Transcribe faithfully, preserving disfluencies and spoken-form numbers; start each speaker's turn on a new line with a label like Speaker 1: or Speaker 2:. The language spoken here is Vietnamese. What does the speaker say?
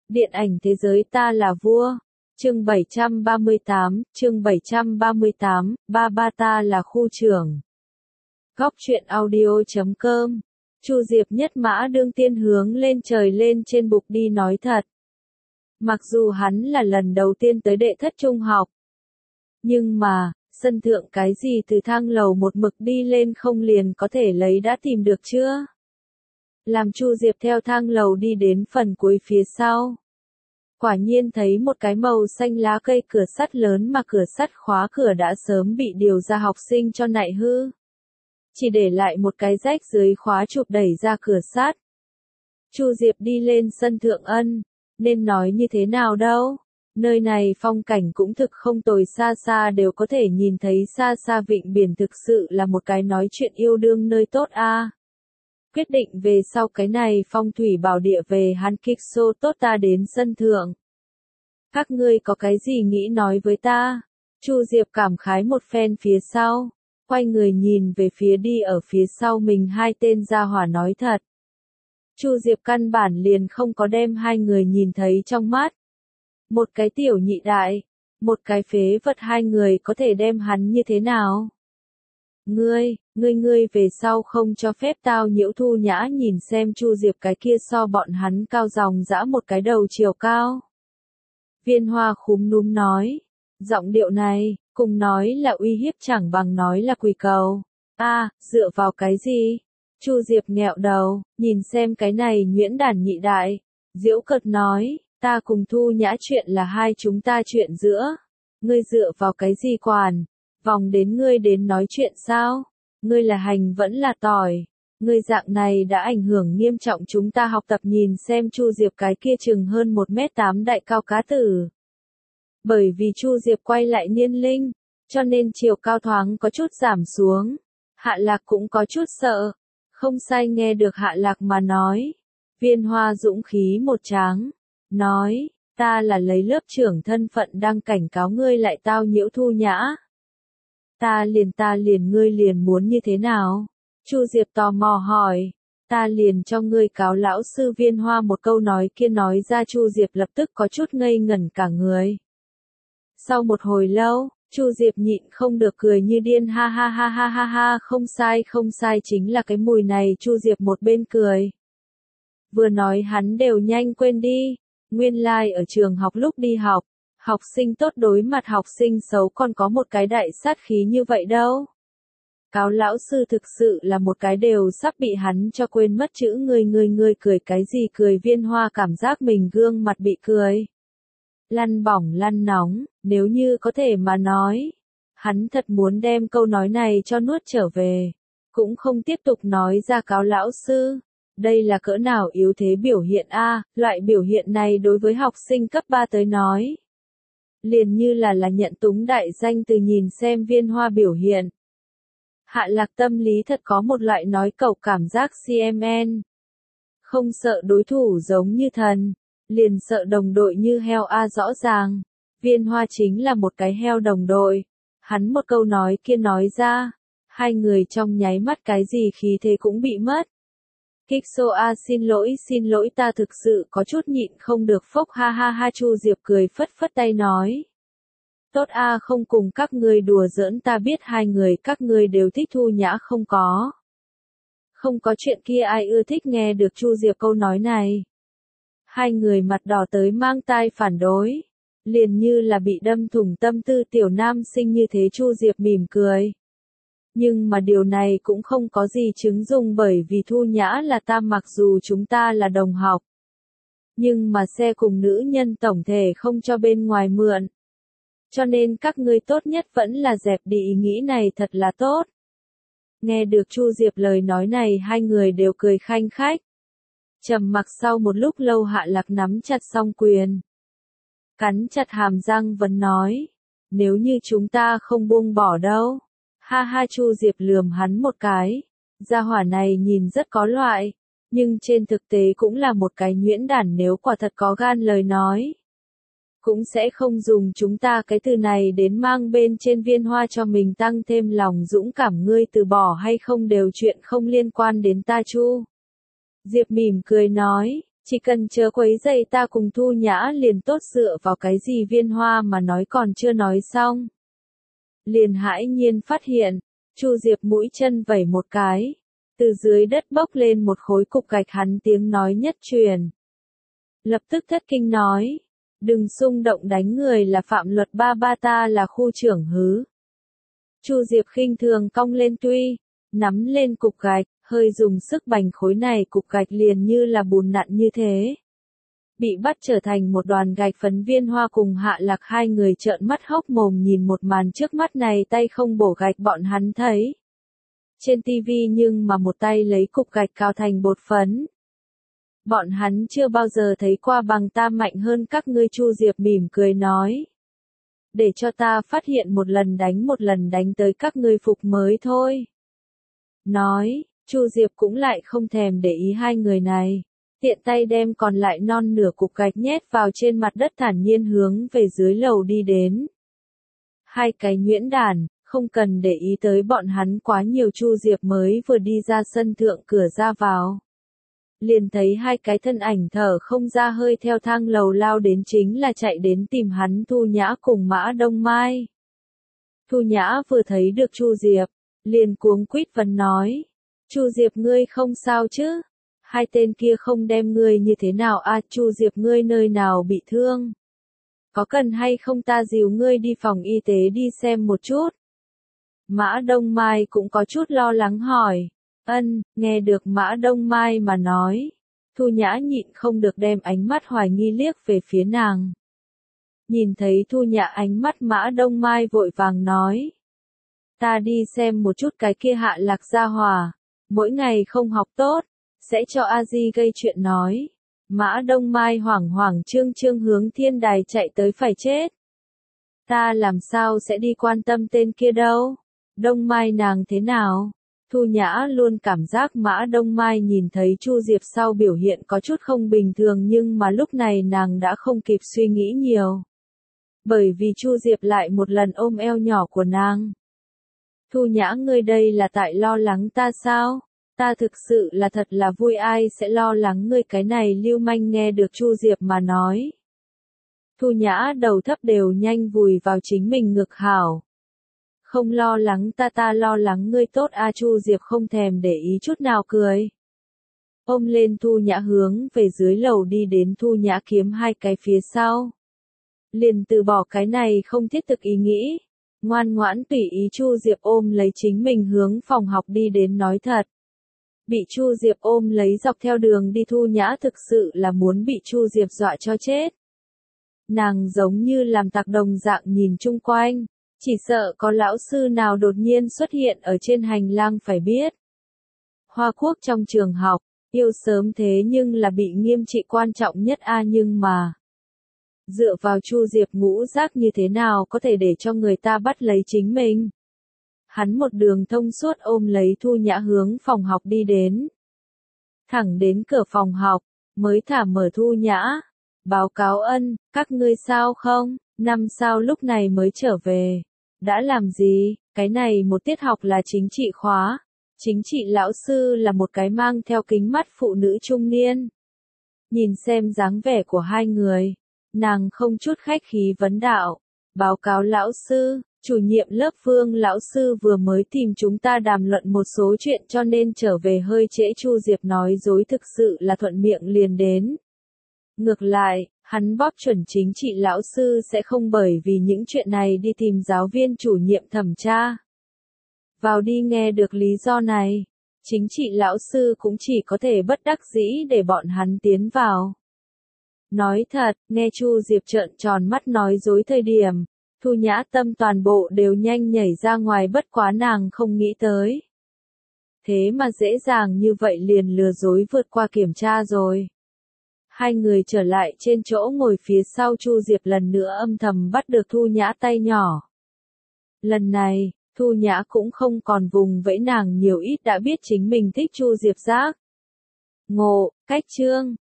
Speaker 1: Điện ảnh thế giới ta là vua. Chương bảy trăm ba mươi tám, chương bảy trăm ba mươi tám, ba ba ta là khu trưởng. Góc truyện audio chấm com. Chu Diệp nhất mã đương tiên hướng lên trời lên trên bục đi nói thật. Mặc dù hắn là lần đầu tiên tới đệ thất trung học. Nhưng mà, sân thượng cái gì từ thang lầu một mực đi lên không liền có thể lấy đã tìm được chưa? Làm Chu Diệp theo thang lầu đi đến phần cuối phía sau. Quả nhiên thấy một cái màu xanh lá cây cửa sắt lớn mà cửa sắt khóa cửa đã sớm bị điều ra học sinh cho nại hư. Chỉ để lại một cái rách dưới khóa chụp đẩy ra cửa sắt. Chu Diệp đi lên sân thượng ân, nên nói như thế nào đâu. Nơi này phong cảnh cũng thực không tồi, xa xa đều có thể nhìn thấy xa xa vịnh biển, thực sự là một cái nói chuyện yêu đương nơi tốt a. À. Quyết định về sau cái này phong thủy bảo địa về hắn kích xô tốt ta đến sân thượng. Các ngươi có cái gì nghĩ nói với ta? Chu Diệp cảm khái một phen phía sau, quay người nhìn về phía đi ở phía sau mình hai tên gia hỏa nói thật. Chu Diệp căn bản liền không có đem hai người nhìn thấy trong mắt. Một cái tiểu nhị đại, một cái phế vật, hai người có thể đem hắn như thế nào? Ngươi, ngươi ngươi về sau không cho phép tao nhiễu Thu Nhã nhìn xem Chu Diệp cái kia so bọn hắn cao dòng dã một cái đầu chiều cao. Viên Hoa khúm núm nói, giọng điệu này, cùng nói là uy hiếp chẳng bằng nói là quỳ cầu. A, à, dựa vào cái gì? Chu Diệp nghẹo đầu, nhìn xem cái này nhuyễn đản nhị đại, giễu cợt nói, ta cùng Thu Nhã chuyện là hai chúng ta chuyện giữa. Ngươi dựa vào cái gì quản? Vòng đến ngươi đến nói chuyện sao? Ngươi là hành vẫn là tỏi? Ngươi dạng này đã ảnh hưởng nghiêm trọng chúng ta học tập, nhìn xem Chu Diệp cái kia chừng hơn một mét tám đại cao cá tử. Bởi vì Chu Diệp quay lại niên linh, cho nên chiều cao thoáng có chút giảm xuống. Hạ Lạc cũng có chút sợ. Không sai, nghe được Hạ Lạc mà nói. Viên Hoa dũng khí một tráng. Nói, ta là lấy lớp trưởng thân phận đang cảnh cáo ngươi lại tao nhiễu Thu Nhã. Ta liền ta liền ngươi liền muốn như thế nào? Chu Diệp tò mò hỏi. Ta liền cho ngươi cáo lão sư. Viên Hoa một câu nói kia nói ra, Chu Diệp lập tức có chút ngây ngẩn cả người. Sau một hồi lâu, Chu Diệp nhịn không được cười như điên, ha ha ha ha ha ha, không sai không sai, chính là cái mùi này. Chu Diệp một bên cười. Vừa nói hắn đều nhanh quên đi. Nguyên lai like ở trường học lúc đi học, học sinh tốt đối mặt học sinh xấu còn có một cái đại sát khí như vậy đâu. Cáo lão sư thực sự là một cái đều sắp bị hắn cho quên mất chữ người người người cười cái gì cười? Viên Hoa cảm giác mình gương mặt bị cười. Lăn bỏng lăn nóng, nếu như có thể mà nói. Hắn thật muốn đem câu nói này cho nuốt trở về. Cũng không tiếp tục nói ra cáo lão sư. Đây là cỡ nào yếu thế biểu hiện a, à, loại biểu hiện này đối với học sinh cấp ba tới nói. Liền như là là nhận túng đại danh từ, nhìn xem Viên Hoa biểu hiện. Hạ Lạc tâm lý thật có một loại nói cẩu cảm giác xê em en. Không sợ đối thủ giống như thần, liền sợ đồng đội như heo a, à, rõ ràng. Viên Hoa chính là một cái heo đồng đội. Hắn một câu nói kia nói ra, hai người trong nháy mắt cái gì khí thế cũng bị mất. Kích xô a, xin lỗi xin lỗi, ta thực sự có chút nhịn không được, phốc ha ha ha. Chu Diệp cười phất phất tay nói. Tốt a, à, không cùng các ngươi đùa giỡn, ta biết hai người các ngươi đều thích Thu Nhã không có. Không có chuyện kia, ai ưa thích? Nghe được Chu Diệp câu nói này. Hai người mặt đỏ tới mang tai phản đối. Liền như là bị đâm thủng tâm tư tiểu nam sinh như thế. Chu Diệp mỉm cười. Nhưng mà điều này cũng không có gì chứng dụng, bởi vì Thu Nhã là ta, mặc dù chúng ta là đồng học. Nhưng mà xe cùng nữ nhân tổng thể không cho bên ngoài mượn. Cho nên các ngươi tốt nhất vẫn là dẹp đi ý nghĩ này, thật là tốt. Nghe được Chu Diệp lời nói này, hai người đều cười khanh khách. Trầm mặc sau một lúc lâu, Hạ Lạc nắm chặt song quyền. Cắn chặt hàm răng vẫn nói. Nếu như chúng ta không buông bỏ đâu. Ha ha. Chu Diệp lườm hắn một cái. Gia hỏa này nhìn rất có loại, nhưng trên thực tế cũng là một cái nhuyễn đản, nếu quả thật có gan lời nói. Cũng sẽ không dùng chúng ta cái từ này đến mang bên trên. Viên Hoa cho mình tăng thêm lòng dũng cảm. Ngươi từ bỏ hay không đều chuyện không liên quan đến ta. Chu Diệp mỉm cười nói, Chỉ cần chớ quấy rầy ta cùng Thu Nhã liền tốt, dựa vào cái gì Viên Hoa mà nói còn chưa nói xong. Liền hãi nhiên phát hiện, Chu Diệp mũi chân vẩy một cái, từ dưới đất bốc lên một khối cục gạch, hắn tiếng nói nhất truyền. Lập tức thất kinh nói, đừng xung động đánh người, là phạm luật, ba ba ta là khu trưởng hứ. Chu Diệp khinh thường cong lên tuy, nắm lên cục gạch, hơi dùng sức bành khối này cục gạch liền như là bùn nặn như thế. Bị bắt trở thành một đoàn gạch phấn. Viên Hoa cùng Hạ Lạc hai người trợn mắt hốc mồm nhìn một màn trước mắt này, tay không bổ gạch bọn hắn thấy trên tivi nhưng mà một tay lấy cục gạch cào thành bột phấn. Bọn hắn chưa bao giờ thấy qua, bằng ta mạnh hơn các ngươi. Chu Diệp mỉm cười nói, để cho ta phát hiện một lần đánh một lần đánh tới các ngươi phục mới thôi. Nói, Chu Diệp cũng lại không thèm để ý hai người này, tiện tay đem còn lại non nửa cục gạch nhét vào trên mặt đất, thản nhiên hướng về dưới lầu đi đến. Hai cái nhuyễn đản, không cần để ý tới bọn hắn quá nhiều. Chu Diệp mới vừa đi ra sân thượng cửa ra vào, liền thấy hai cái thân ảnh thở không ra hơi theo thang lầu lao đến, chính là chạy đến tìm hắn Thu Nhã cùng Mã Đông Mai. Thu Nhã vừa thấy được Chu Diệp, liền cuống quýt vấn nói, Chu Diệp ngươi không sao chứ? Hai tên kia không đem ngươi như thế nào à? Chu Diệp ngươi nơi nào bị thương? Có cần hay không ta dìu ngươi đi phòng y tế đi xem một chút? Mã Đông Mai cũng có chút lo lắng hỏi. Ân, nghe được Mã Đông Mai mà nói, Thu Nhã nhịn không được đem ánh mắt hoài nghi liếc về phía nàng. Nhìn thấy Thu Nhã ánh mắt, Mã Đông Mai vội vàng nói, ta đi xem một chút cái kia Hạ Lạc gia hỏa, mỗi ngày không học tốt, sẽ cho A Di gây chuyện nói. Mã Đông Mai hoảng hoảng trương trương hướng thiên đài chạy tới, phải chết. Ta làm sao sẽ đi quan tâm tên kia đâu? Đông Mai nàng thế nào? Thu Nhã luôn cảm giác Mã Đông Mai nhìn thấy Chu Diệp sau biểu hiện có chút không bình thường, nhưng mà lúc này nàng đã không kịp suy nghĩ nhiều. Bởi vì Chu Diệp lại một lần ôm eo nhỏ của nàng. Thu Nhã ngươi đây là tại lo lắng ta sao? Ta thực sự là thật là vui, ai sẽ lo lắng ngươi cái này lưu manh. Nghe được Chu Diệp mà nói, Thu Nhã đầu thấp đều nhanh vùi vào chính mình ngực hảo. Không lo lắng ta, ta lo lắng ngươi tốt a. Chu Diệp không thèm để ý chút nào cười. Ôm lên Thu Nhã hướng về dưới lầu đi đến. Thu Nhã kiếm hai cái phía sau, liền từ bỏ cái này không thiết thực ý nghĩ, ngoan ngoãn tùy ý Chu Diệp ôm lấy chính mình hướng phòng học đi đến. Nói thật, bị Chu Diệp ôm lấy dọc theo đường đi, Thu Nhã thực sự là muốn bị Chu Diệp dọa cho chết. Nàng giống như làm tặc đồng dạng nhìn chung quanh, chỉ sợ có lão sư nào đột nhiên xuất hiện ở trên hành lang. Phải biết, Hoa Quốc trong trường học, yêu sớm thế nhưng là bị nghiêm trị quan trọng nhất a. Nhưng mà, dựa vào Chu Diệp ngũ giác như thế nào có thể để cho người ta bắt lấy chính mình? Hắn một đường thông suốt ôm lấy Thu Nhã hướng phòng học đi đến. Thẳng đến cửa phòng học, mới thả mở Thu Nhã. Báo cáo ân, các ngươi sao không? Năm sao lúc này mới trở về. Đã làm gì? Cái này một tiết học là chính trị khóa. Chính trị lão sư là một cái mang theo kính mắt phụ nữ trung niên. Nhìn xem dáng vẻ của hai người, nàng không chút khách khí vấn đạo. Báo cáo lão sư, chủ nhiệm lớp Phương lão sư vừa mới tìm chúng ta đàm luận một số chuyện cho nên trở về hơi trễ. Chu Diệp nói dối thực sự là thuận miệng liền đến. Ngược lại, hắn bóp chuẩn chính trị lão sư sẽ không bởi vì những chuyện này đi tìm giáo viên chủ nhiệm thẩm tra. Vào đi. Nghe được lý do này, chính trị lão sư cũng chỉ có thể bất đắc dĩ để bọn hắn tiến vào. Nói thật, nghe Chu Diệp trợn tròn mắt nói dối thời điểm, Thu Nhã tâm toàn bộ đều nhanh nhảy ra ngoài, bất quá nàng không nghĩ tới. Thế mà dễ dàng như vậy liền lừa dối vượt qua kiểm tra rồi. Hai người trở lại trên chỗ ngồi phía sau, Chu Diệp lần nữa âm thầm bắt được Thu Nhã tay nhỏ. Lần này, Thu Nhã cũng không còn vùng vẫy, nàng nhiều ít đã biết chính mình thích Chu Diệp giác. Ngộ, cách chương.